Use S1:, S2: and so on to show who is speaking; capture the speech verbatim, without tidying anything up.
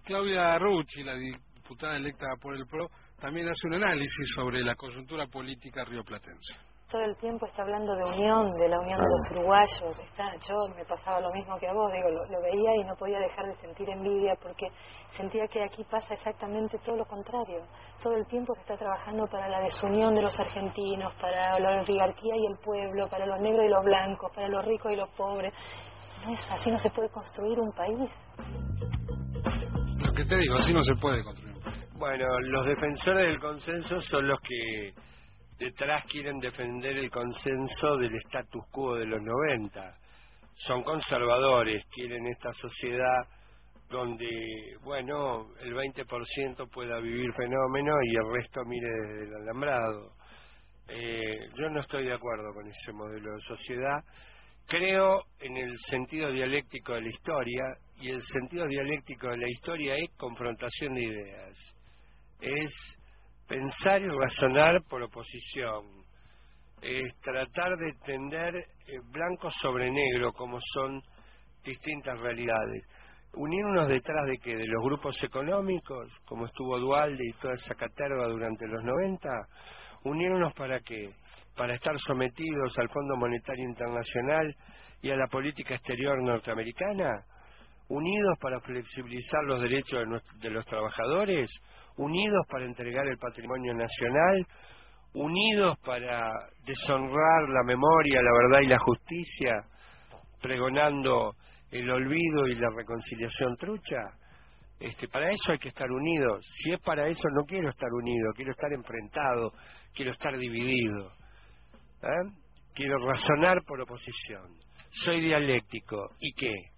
S1: Claudia Rucci, la diputada electa por el P R O, también hace un análisis sobre la coyuntura política rioplatense.
S2: Todo el tiempo está hablando de unión, de la unión de los uruguayos. Está, yo me pasaba lo mismo que a vos, digo, lo, lo veía y no podía dejar de sentir envidia porque sentía que aquí pasa exactamente todo lo contrario. Todo el tiempo se está trabajando para la desunión de los argentinos, para la oligarquía y el pueblo, para los negros y los blancos, para los ricos y los pobres. No es así, no se puede construir un país.
S1: Lo que te digo, así no se puede construir un país.
S3: Bueno, los defensores del consenso son los que detrás quieren defender el consenso del status quo de los noventa. Son conservadores, quieren esta sociedad donde, bueno, el veinte por ciento pueda vivir fenómeno y el resto mire desde el alambrado. Eh, yo no estoy de acuerdo con ese modelo de sociedad. Creo en el sentido dialéctico de la historia, y el sentido dialéctico de la historia es confrontación de ideas. Es pensar y razonar por oposición, es tratar de entender eh, blanco sobre negro como son distintas realidades. Unirnos detrás de qué, de los grupos económicos, como estuvo Duhalde y toda esa caterva durante los noventa, unirnos para qué, para estar sometidos al Fondo Monetario Internacional y a la política exterior norteamericana, unidos para flexibilizar los derechos de, nuestro, de los trabajadores, unidos para entregar el patrimonio nacional, unidos para deshonrar la memoria, la verdad y la justicia, pregonando el olvido y la reconciliación trucha. Este, para eso hay que estar unidos. Si es para eso, no quiero estar unido, quiero estar enfrentado, quiero estar dividido. ¿Eh? Quiero razonar por oposición. Soy dialéctico. ¿Y qué?